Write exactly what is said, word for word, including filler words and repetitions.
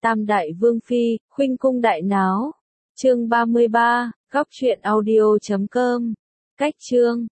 Tam đại vương phi, khuynh cung đại náo. Chương ba mươi ba, góc truyện audio chấm com. Cách chương